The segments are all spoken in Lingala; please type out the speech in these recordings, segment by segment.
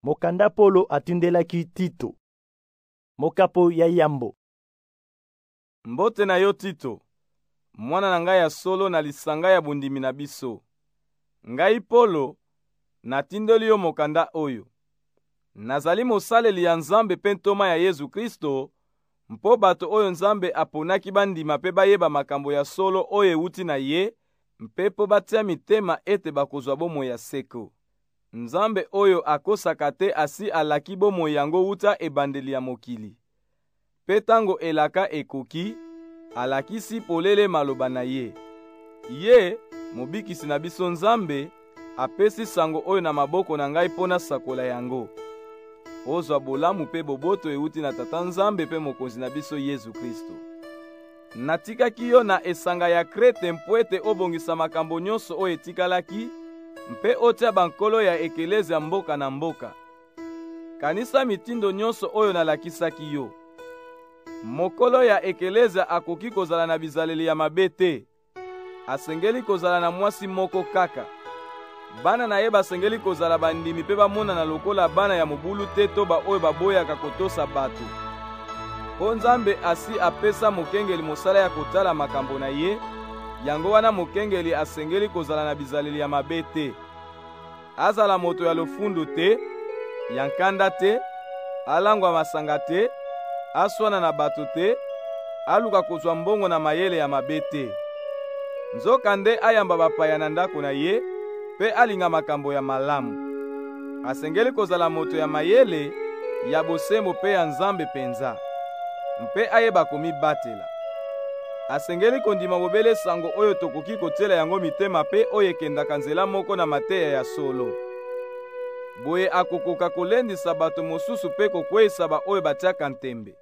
Mokanda Polo atindelaki Tito. Mokapo ya yambo. Mbote na yo Tito, mwana na ngai ya solo na lisanga ya bundimi na biso. Ngai Polo, natindeli yo mokanda oyo. Nazali mosaleli ya Nzambe pe ntoma ya Yesu Kristo, mpo bato oyo Nzambe aponaki bandima pe bayeba makambo ya solo oyo euti na ye, mpe po batia mitema ete bakozwa bomoi ya seko. Nzambe oyo akosaka te asi alaki bomoi yango wuta ebandeli ya mokili. Pe tango elaka ekoki, alakisi polele maloba na ye. Ye, mobikisi na biso Nzambe, apesi sango oyo na maboko na ngai pona sakola yango. Ozwa bolamu pe boboto euti na Tata Nzambe pe mokonzi na biso Yesu Kristo. Natikaki yo na esanga ya Krete mpo ete obongisa makambo nyonso oyo etikalaki, mpe otia bankolo ya ekelezia mboka na mboka. Kanisa mitindo nyonso oyo nalakisaki yo. Mokolo ya ekelezia akoki kozala na bizaleli ya mabe te. Asengeli kozala na mwasi moko kaka. Bana na ye basengeli kozala bandimi pe bamonana lokola bana ya mobulu te to ba oyo baboyaka kotosa bato. Po Nzambe asi apesa mokengeli mosala ya kotala makambo na ye, yango wana mokengeli asengeli kozala na bizaleli ya mabe te. Azala moto ya lofundu te, ya nkanda te, alangwa masanga te, aswana na bato te, aluka kozwa mbongo na mayele ya mabe te. Nzoka nde ayamba bapaya na ndako na ye, pe alinga makambo ya malamu. Asengeli kozala moto ya mayele, ya bosembo pe ya Nzambe penza, mpe ayeba komibatela. Asengeli kondima bobele sango oyo tokoki kotela yango mitema pe oyo ekendaka nzela moko na mateya ya solo. Boye akokoka kolendisa bato mosusu pe kokweyisa ba oyo batiaka ntembe.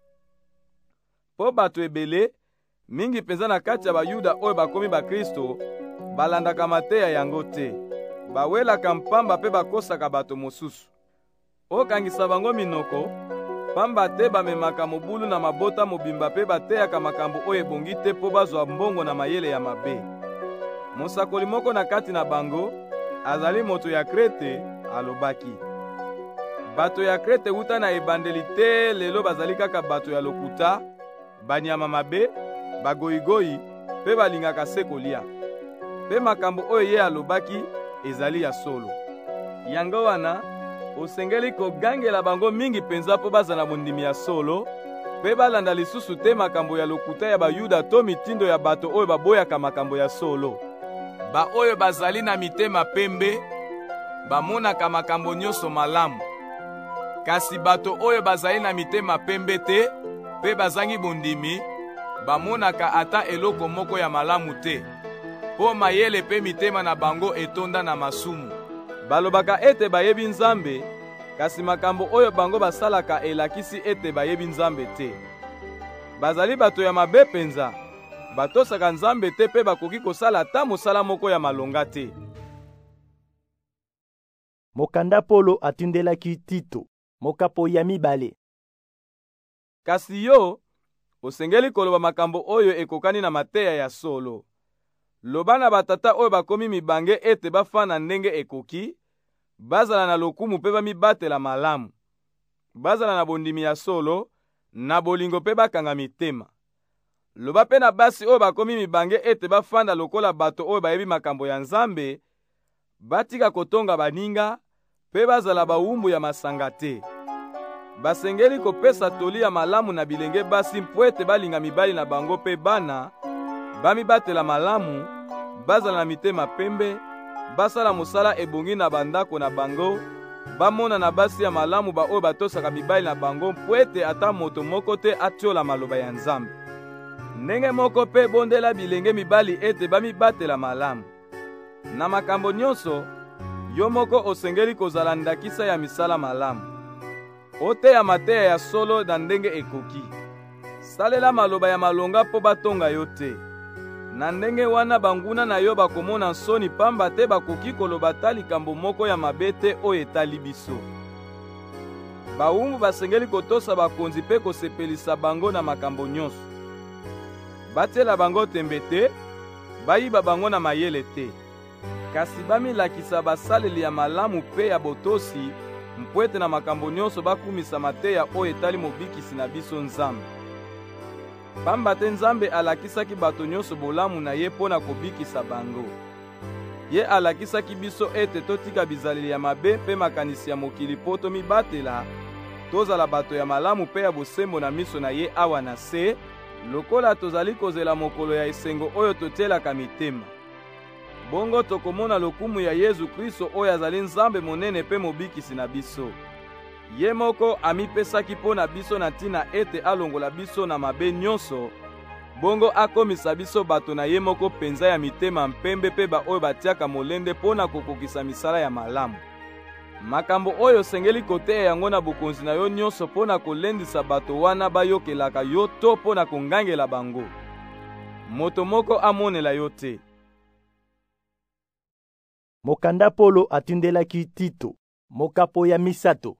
Po bato ebele, mingi penza na kati ya bayuda oyo bakomi bakristo, balandaka mateya yango te. Bawelaka mpamba pe bakosaka bato mosusu. Okangisa bango minoko, pamba te bamemaka mobulu na mabota mobimba pe bateyaka makambo oyo ebongi te po bazwa mbongo na mayele ya mabe. Mosakoli moko na kati na bango, azali moto ya Krete, alobaki: bato ya Krete wuta na ebandeli te lelo bazali kaka bato ya lokuta, banyama mabe, bagoyigoyi, pe balingaka se kolia. Pe makambo oyo ye alobaki ezali ya solo. Yango wana, osengeli kogangela bango mingi penza po bazala bondimi ya solo, pe balanda lisusu te makambo ya lokuta ya bayuda to mitindo ya bato oyo baboyaka makambo ya solo. Ba oyo bazali na mitema pembe, bamonaka makambo nyonso malamu. Kasi bato oyo bazali na mitema pembe te, pe bazangi bondimi, bamonaka ata eloko moko ya malamu te. Po mayele pe mitema na bango etonda na masumu. Balobaka ete bayebi Nzambe, kasi makambo oyo bango basalaka elakisi ete bayebi Nzambe te. Bazali bato ya mabe penza, batosaka Nzambe te pe bakoki kosala ata mosala moko ya malonga te. Mokanda Polo atindelaki Tito. Mokapo ya mibale. Kasi yo, osengeli koloba makambo oyo ekokani na mateya ya solo. Loba na batata oyo bakomi mibange ete bafana ndenge ekoki, bazala na lokumu pe bamibatela malamu. Bazala na bondimi ya solo, na bolingo pe bakanga mitema. Loba pe na basi oyo bakomi mibange ete bafanda lokola bato oyo bayebi makambo ya Nzambe, batika kotonga baninga, pe bazala bawumbu ya masanga te. Basengeli kopesa toli ya malamu na bilenge basi mpo ete balinga mibali na bango pe bana, bamibatela malamu, bazala na mitema pembe, basala mosala ebongi na bandako na bango, bamona na basi ya malamu ba oyo batosaka mibali na bango mpo ete ata moto moko te atiola maloba ya Nzambe. Ndenge moko pe bondela bilenge mibali ete bamibatela malamu. Na makambo nyonso, yo moko osengeli kozala ndakisa ya misala malamu. Oteya mateya ya solo na ndenge ekoki. Salela maloba ya malonga po batonga yo te. Na ndenge wana banguna na yo bakomona nsoni pamba te bakoki koloba ta likambo moko ya mabe te oyo etali biso. Bawumbu basengeli kotosa bakonzi pe kosepelisa bango na makambo nyonso. Batela bango tembe te, bayiba bango na mayele te. Kasi bamilakisa basaleli ya malamu pe ya botosi, mpo ete na makambo nyonso bakumisa mateya oyo etali mobikisi na biso Nzambe. Pamba te Nzambe alakisaki bato nyonso bolamu na ye mpo na kobikisa bango. Ye alakisaki biso ete totika bizaleli ya mabe mpe makanisi ya mokili mpo tomibatela tozala bato ya malamu mpe ya bosembo na miso na ye awa na se, lokola tozali kozela mokolo ya esengo oyo totielaka mitema. Bongo tokomona lokumu ya Yesu Kristo oyo azali Nzambe monene mpe mobikisi na biso. Ye moko amipesaki mpo na biso na ntina ete alongola biso na mabe nyonso, bongo akomisa biso bato na ye moko penza ya mitema mpembe mpe baoyo batiaka molende mpo na kokokisa misala ya malamu. Makambo oyo sengeli koteya yango na bokonzi na yo nyonso mpo na kolendisa bato wana bayokelaka yo to mpo na kongangela bango. Moto moko amonela yo te. Mokanda Polo atindelaki Tito, mokapo ya misato.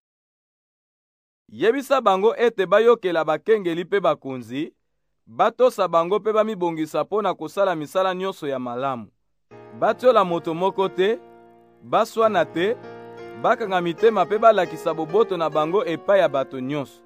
Yebisa bango ete bayokela bakengeli mpe bakonzi, batosa bango mpe bamibongisa mpo na kosala misala nyonso ya malamu. Batiola moto moko te, baswana te, bakanga mitema mpe balakisa boboto na bango epai ya bato nyonso.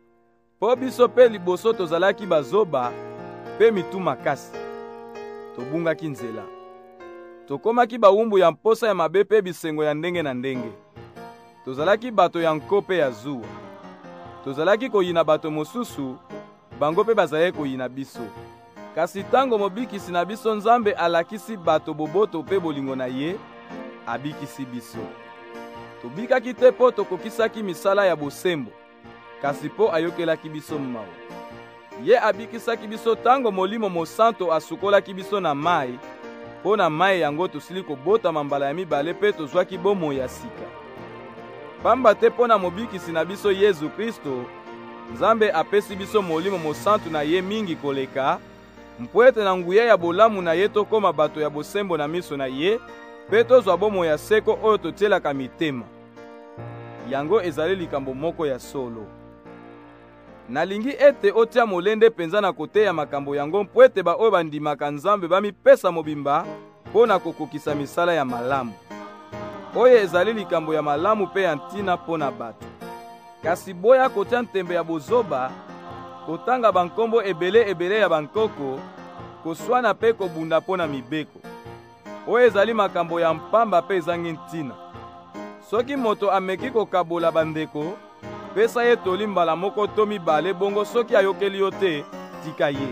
Po biso mpe liboso tozalaki bazoba mpe mitu makasi. Tobungaki nzela. Tokomaki bawumbu ya mposa ya mabe mpe bisengo ya ndenge na ndenge. Tozalaki bato ya nko mpe ya zuwa. Tozalaki koyina bato mosusu, bango mpe bazalaki koyina biso. Kasi tango mobikisi na biso Nzambe alakisi bato boboto mpe bolingo na ye, abikisi biso. Tobikaki te po tokokisaki misala ya bosembo, kasi po ayokelaki biso mawa. Ye abikisaki biso tango Molimo Mosanto asukolaki biso na mai, po na mai yango tosili kobotama mbala ya mibale mpe tozwaki bomoi ya sika. Pamba te mpo na mobikisi na biso Yesu Kristo, Nzambe apesi biso Molimo Mosantu na ye mingi koleka, mpo ete na nguya ya bolamu na ye tokoma bato ya bosembo na miso na ye, mpe tozwa bomoi ya seko oyo totielaka mitema. Yango ezali likambo moko ya solo. Nalingi ete otia molende penza na koteya makambo yango mpo ete baoyo bandimaka Nzambe bamipesa mobimba mpo na kokokisa misala ya malamu. Oyo ezali likambo ya malamu mpe ya ntina mpo na bato. Kasi boya kotia ntembe ya bozoba, kotanga bankombo ebele ya bankoko, koswana mpe kobunda mpo na mibeko. Oyo ezali makambo ya mpamba mpe ezangi ntina. Soki moto ameki kokabola bandeko, pesa ye toli mbala moko to mibale, bongo soki ayokeli yo te, tika ye.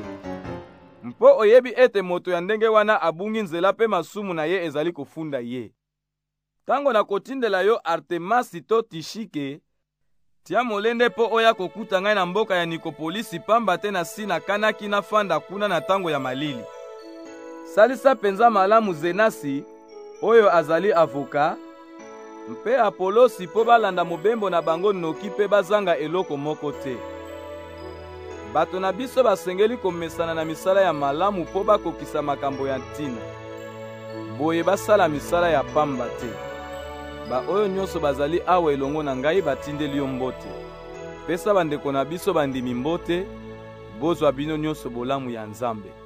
Mpo oyebi ete moto ya ndenge wana abungi nzela mpe masumu na ye ezali kofunda ye. Tango na kotindela yo Artemasi to Tishike, tia molende po oya kokuta ngai na mboka ya Nikopolisi, pamba te na si nakanaki na fanda kuna na tango ya malili. Salisa penza malamu Zenasi, oyo azali avoka, mpe Apolosi po balanda mobembo na bango noki mpe bazanga eloko moko te. Bato na biso basengeli komesana na misala ya malamu po bakokisa makambo ya ntina. Boye basala misala ya pamba te. Oyo nyonso bazali awa elongo na ngai batindeli yo mbote. Pesa bandeko na biso bandimi mbote, bozwa bino nyonso bolamu ya Nzambe.